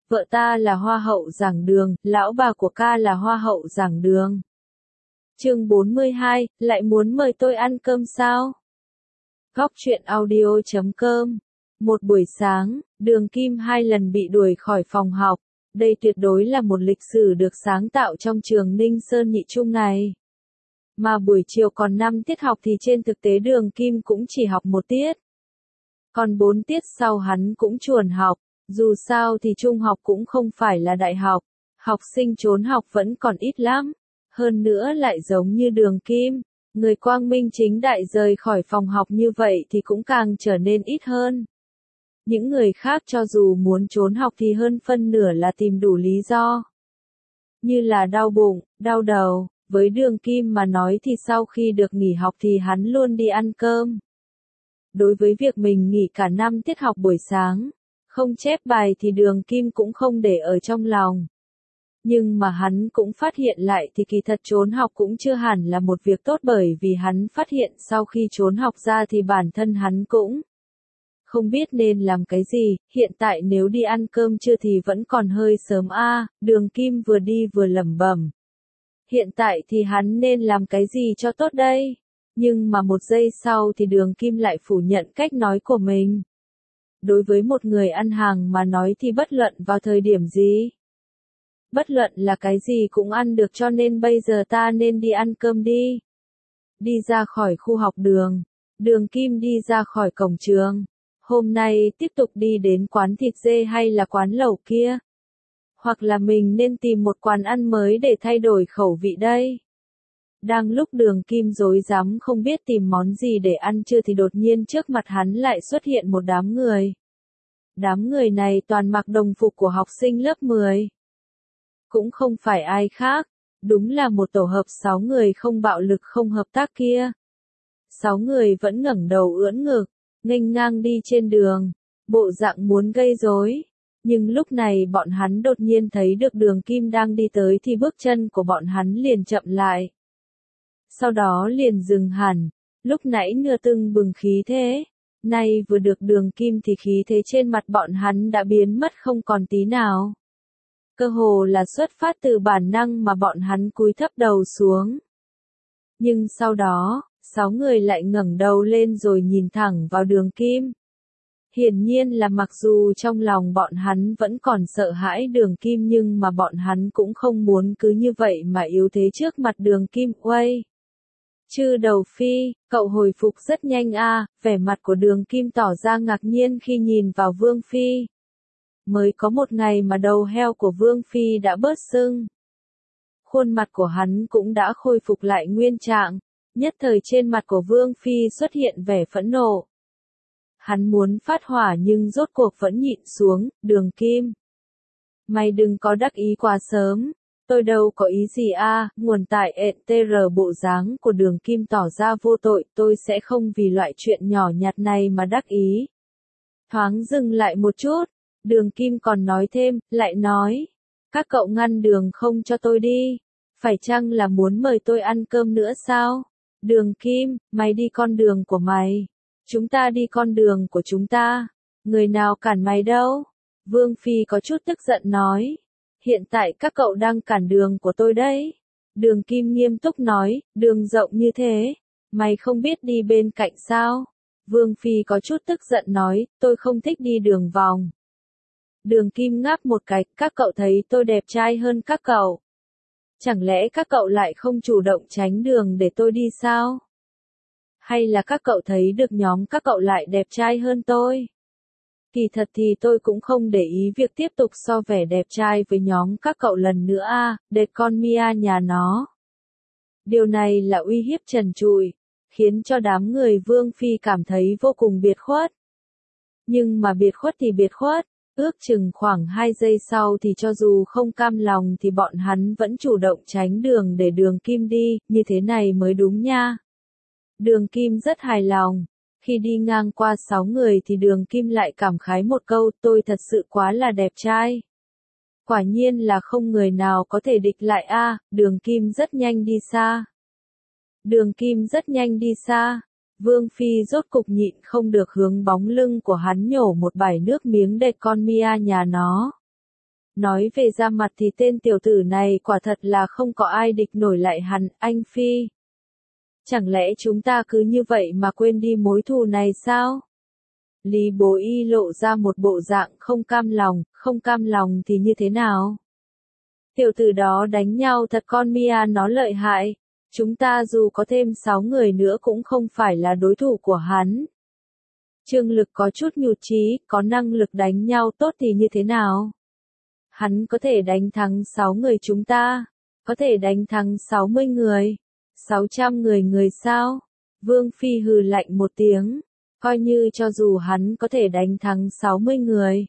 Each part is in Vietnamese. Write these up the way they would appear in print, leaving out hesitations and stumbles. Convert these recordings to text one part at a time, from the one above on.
Vợ ta là hoa hậu giảng đường, lão bà của ca là hoa hậu giảng đường. Chương 42, lại muốn mời tôi ăn cơm sao? Góc truyện audio.com. Một buổi sáng, Đường Kim 2 lần bị đuổi khỏi phòng học. Đây tuyệt đối là một lịch sử được sáng tạo trong trường Ninh Sơn Nhị Trung này. Mà buổi chiều còn 5 tiết học thì trên thực tế Đường Kim cũng chỉ học 1 tiết. Còn 4 tiết sau hắn cũng chuồn học. Dù sao thì trung học cũng không phải là đại học. Học sinh trốn học vẫn còn ít lắm. Hơn nữa lại giống như Đường Kim. Người quang minh chính đại rời khỏi phòng học như vậy thì cũng càng trở nên ít hơn. Những người khác cho dù muốn trốn học thì hơn phân nửa là tìm đủ lý do. Như là đau bụng, đau đầu, với Đường Kim mà nói thì sau khi được nghỉ học thì hắn luôn đi ăn cơm. Đối với việc mình nghỉ cả 5 tiết học buổi sáng, không chép bài thì Đường Kim cũng không để ở trong lòng. Nhưng mà hắn cũng phát hiện lại thì kỳ thật trốn học cũng chưa hẳn là một việc tốt, bởi vì hắn phát hiện sau khi trốn học ra thì bản thân hắn cũng không biết nên làm cái gì. Hiện tại nếu đi ăn cơm trưa thì vẫn còn hơi sớm a. Đường Kim vừa đi vừa lẩm bẩm. Hiện tại thì hắn nên làm cái gì cho tốt đây? Nhưng mà một giây sau thì Đường Kim lại phủ nhận cách nói của mình. Đối với một người ăn hàng mà nói thì bất luận vào thời điểm gì, bất luận là cái gì cũng ăn được, cho nên bây giờ ta nên đi ăn cơm đi. Đi ra khỏi khu học đường, Đường Kim đi ra khỏi cổng trường. Hôm nay tiếp tục đi đến quán thịt dê hay là quán lẩu kia? Hoặc là mình nên tìm một quán ăn mới để thay đổi khẩu vị đây? Đang lúc Đường Kim rối rắm không biết tìm món gì để ăn trưa thì đột nhiên trước mặt hắn lại xuất hiện một đám người. Đám người này toàn mặc đồng phục của học sinh lớp 10. Cũng không phải ai khác, đúng là một tổ hợp 6 người không bạo lực không hợp tác kia. 6 người vẫn ngẩng đầu ưỡn ngực, nghênh ngang đi trên đường, bộ dạng muốn gây rối. Nhưng lúc này bọn hắn đột nhiên thấy được Đường Kim đang đi tới thì bước chân của bọn hắn liền chậm lại. Sau đó liền dừng hẳn, lúc nãy nửa tưng bừng khí thế, nay vừa được Đường Kim thì khí thế trên mặt bọn hắn đã biến mất không còn tí nào. Cơ hồ là xuất phát từ bản năng mà bọn hắn cúi thấp đầu xuống. Nhưng sau đó, 6 người lại ngẩng đầu lên rồi nhìn thẳng vào Đường Kim. Hiển nhiên là mặc dù trong lòng bọn hắn vẫn còn sợ hãi Đường Kim nhưng mà bọn hắn cũng không muốn cứ như vậy mà yếu thế trước mặt Đường Kim. Uây! Chư đầu phi, cậu hồi phục rất nhanh a. Vẻ mặt của Đường Kim tỏ ra ngạc nhiên khi nhìn vào Vương Phi. Mới có một ngày mà đầu heo của Vương Phi đã bớt sưng. Khuôn mặt của hắn cũng đã khôi phục lại nguyên trạng, nhất thời trên mặt của Vương Phi xuất hiện vẻ phẫn nộ. Hắn muốn phát hỏa nhưng rốt cuộc vẫn nhịn xuống. Đường Kim, mày đừng có đắc ý quá sớm, tôi đâu có ý gì a. Nguồn tại ETR. Bộ dáng của Đường Kim tỏ ra vô tội, tôi sẽ không vì loại chuyện nhỏ nhặt này mà đắc ý. Thoáng dừng lại một chút, Đường Kim còn nói thêm, lại nói, các cậu ngăn đường không cho tôi đi, phải chăng là muốn mời tôi ăn cơm nữa sao? Đường Kim, mày đi con đường của mày, chúng ta đi con đường của chúng ta, người nào cản mày đâu? Vương Phi có chút tức giận nói, hiện tại các cậu đang cản đường của tôi đấy. Đường Kim nghiêm túc nói, đường rộng như thế, mày không biết đi bên cạnh sao? Vương Phi có chút tức giận nói, tôi không thích đi đường vòng. Đường Kim ngáp một cái, các cậu thấy tôi đẹp trai hơn các cậu. Chẳng lẽ các cậu lại không chủ động tránh đường để tôi đi sao? Hay là các cậu thấy được nhóm các cậu lại đẹp trai hơn tôi? Kỳ thật thì tôi cũng không để ý việc tiếp tục so vẻ đẹp trai với nhóm các cậu lần nữa a. Đệt con Mia nhà nó. Điều này là uy hiếp trần trụi, khiến cho đám người Vương Phi cảm thấy vô cùng biệt khuất. Nhưng mà biệt khuất thì biệt khuất. Ước chừng khoảng 2 giây sau thì cho dù không cam lòng thì bọn hắn vẫn chủ động tránh đường để Đường Kim đi, như thế này mới đúng nha. Đường Kim rất hài lòng. Khi đi ngang qua 6 người thì Đường Kim lại cảm khái một câu, tôi thật sự quá là đẹp trai. Quả nhiên là không người nào có thể địch lại a. Đường Kim rất nhanh đi xa. Đường Kim rất nhanh đi xa. Vương Phi rốt cục nhịn không được hướng bóng lưng của hắn nhổ một bãi nước miếng đệt con Mia nhà nó. Nói về ra mặt thì tên tiểu tử này quả thật là không có ai địch nổi lại hắn, anh Phi. Chẳng lẽ chúng ta cứ như vậy mà quên đi mối thù này sao? Lý Bố Y lộ ra một bộ dạng không cam lòng thì như thế nào? Tiểu tử đó đánh nhau thật con Mia nó lợi hại, chúng ta dù có thêm 6 người nữa cũng không phải là đối thủ của hắn. Trương Lực có chút nhụt chí, có năng lực đánh nhau tốt thì như thế nào? Hắn có thể đánh thắng 6 người chúng ta, có thể đánh thắng 60 người, 600 người sao? Vương Phi hừ lạnh một tiếng, coi như cho dù hắn có thể đánh thắng 60 người.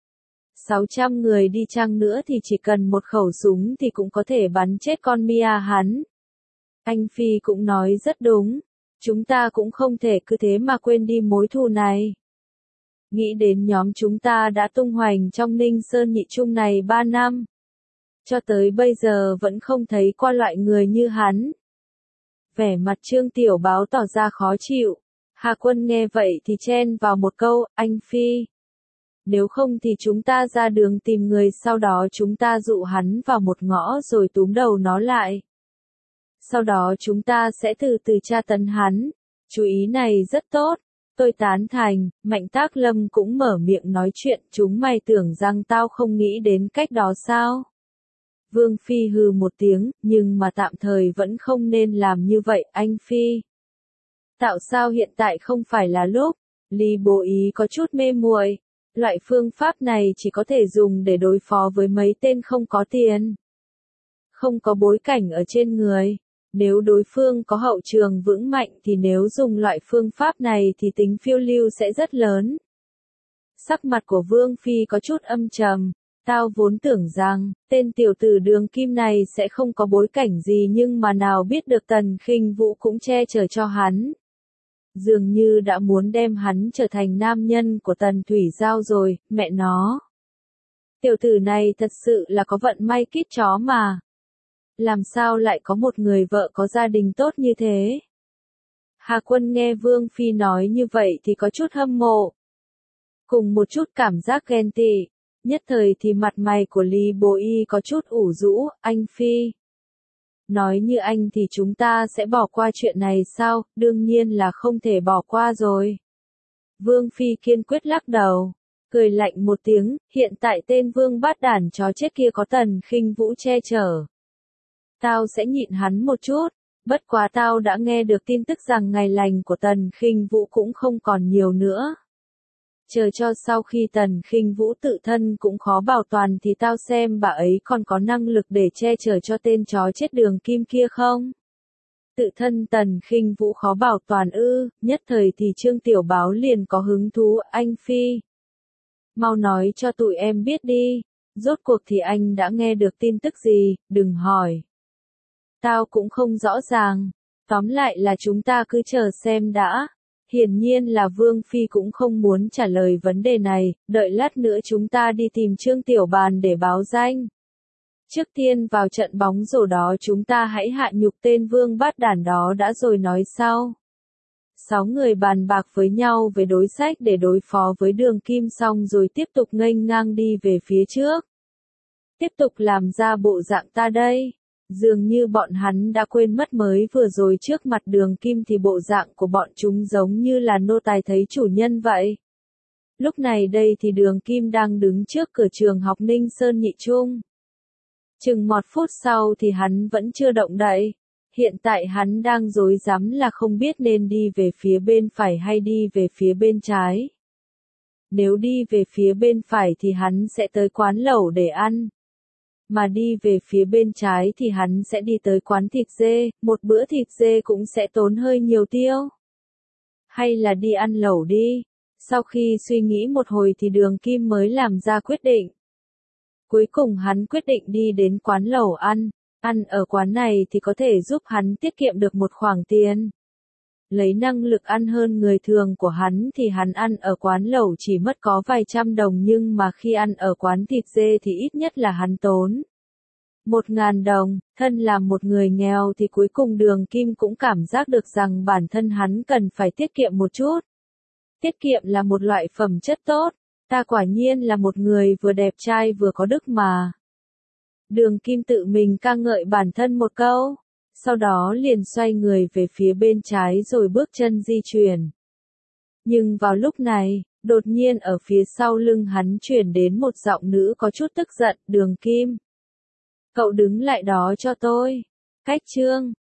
600 người đi chăng nữa thì chỉ cần một khẩu súng thì cũng có thể bắn chết con Mia hắn. Anh Phi cũng nói rất đúng, chúng ta cũng không thể cứ thế mà quên đi mối thù này. Nghĩ đến nhóm chúng ta đã tung hoành trong Ninh Sơn Nhị Trung này 3 năm. Cho tới bây giờ vẫn không thấy qua loại người như hắn. Vẻ mặt Trương Tiểu Báo tỏ ra khó chịu. Hà Quân nghe vậy thì chen vào một câu, anh Phi. Nếu không thì chúng ta ra đường tìm người, sau đó chúng ta dụ hắn vào một ngõ rồi túm đầu nó lại. Sau đó chúng ta sẽ từ từ tra tấn hắn. Chú ý này rất tốt. Tôi tán thành. Mạnh Tác Lâm cũng mở miệng nói chuyện. Chúng mày tưởng rằng tao không nghĩ đến cách đó sao? Vương Phi hừ một tiếng, nhưng mà tạm thời vẫn không nên làm như vậy, anh Phi. Tạo sao hiện tại không phải là lúc? Lý Bố Ý có chút mê muội. Loại phương pháp này chỉ có thể dùng để đối phó với mấy tên không có tiền, không có bối cảnh ở trên người. Nếu đối phương có hậu trường vững mạnh thì nếu dùng loại phương pháp này thì tính phiêu lưu sẽ rất lớn. Sắc mặt của Vương Phi có chút âm trầm. Tao vốn tưởng rằng, tên tiểu tử Đường Kim này sẽ không có bối cảnh gì, nhưng mà nào biết được Tần Khinh Vũ cũng che chở cho hắn. Dường như đã muốn đem hắn trở thành nam nhân của Tần Thủy Giao rồi, mẹ nó. Tiểu tử này thật sự là có vận may kít chó mà. Làm sao lại có một người vợ có gia đình tốt như thế? Hà Quân nghe Vương Phi nói như vậy thì có chút hâm mộ. Cùng một chút cảm giác ghen tị. Nhất thời thì mặt mày của Lý Bố Y có chút ủ rũ, anh Phi. Nói như anh thì chúng ta sẽ bỏ qua chuyện này sao? Đương nhiên là không thể bỏ qua rồi. Vương Phi kiên quyết lắc đầu, cười lạnh một tiếng, hiện tại tên Vương bát đản chó chết kia có Tần Khinh Vũ che chở. Tao sẽ nhịn hắn một chút, bất quá tao đã nghe được tin tức rằng ngày lành của Tần Khinh Vũ cũng không còn nhiều nữa. Chờ cho sau khi Tần Khinh Vũ tự thân cũng khó bảo toàn thì tao xem bà ấy còn có năng lực để che chở cho tên chó chết Đường Kim kia không? Tự thân Tần Khinh Vũ khó bảo toàn ư? Nhất thời thì Trương Tiểu Báo liền có hứng thú, anh Phi. Mau nói cho tụi em biết đi, rốt cuộc thì anh đã nghe được tin tức gì, đừng hỏi. Tao cũng không rõ ràng, tóm lại là chúng ta cứ chờ xem đã. Hiển nhiên là Vương Phi cũng không muốn trả lời vấn đề này, đợi lát nữa chúng ta đi tìm Trương Tiểu Bàn để báo danh. Trước tiên vào trận bóng rổ đó chúng ta hãy hạ nhục tên Vương bát đản đó đã rồi nói sau. 6 người bàn bạc với nhau về đối sách để đối phó với Đường Kim xong rồi tiếp tục nghênh ngang đi về phía trước. Tiếp tục làm ra bộ dạng ta đây. Dường như bọn hắn đã quên mất mới vừa rồi trước mặt Đường Kim thì bộ dạng của bọn chúng giống như là nô tài thấy chủ nhân vậy. Lúc này đây thì Đường Kim đang đứng trước cửa trường học Ninh Sơn Nhị Trung. Chừng 1 phút sau thì hắn vẫn chưa động đậy. Hiện tại hắn đang rối rắm là không biết nên đi về phía bên phải hay đi về phía bên trái. Nếu đi về phía bên phải thì hắn sẽ tới quán lẩu để ăn. Mà đi về phía bên trái thì hắn sẽ đi tới quán thịt dê, một bữa thịt dê cũng sẽ tốn hơi nhiều tiêu. Hay là đi ăn lẩu đi. Sau khi suy nghĩ một hồi thì Đường Kim mới làm ra quyết định. Cuối cùng hắn quyết định đi đến quán lẩu ăn. Ăn ở quán này thì có thể giúp hắn tiết kiệm được một khoản tiền. Lấy năng lực ăn hơn người thường của hắn thì hắn ăn ở quán lẩu chỉ mất có vài trăm đồng, nhưng mà khi ăn ở quán thịt dê thì ít nhất là hắn tốn 1.000 đồng. Thân là một người nghèo thì cuối cùng Đường Kim cũng cảm giác được rằng bản thân hắn cần phải tiết kiệm một chút. Tiết kiệm là một loại phẩm chất tốt. Ta quả nhiên là một người vừa đẹp trai vừa có đức mà. Đường Kim tự mình ca ngợi bản thân một câu, sau đó liền xoay người về phía bên trái rồi bước chân di chuyển. Nhưng vào lúc này, đột nhiên ở phía sau lưng hắn truyền đến một giọng nữ có chút tức giận, Đường Kim. Cậu đứng lại đó cho tôi. Cách chương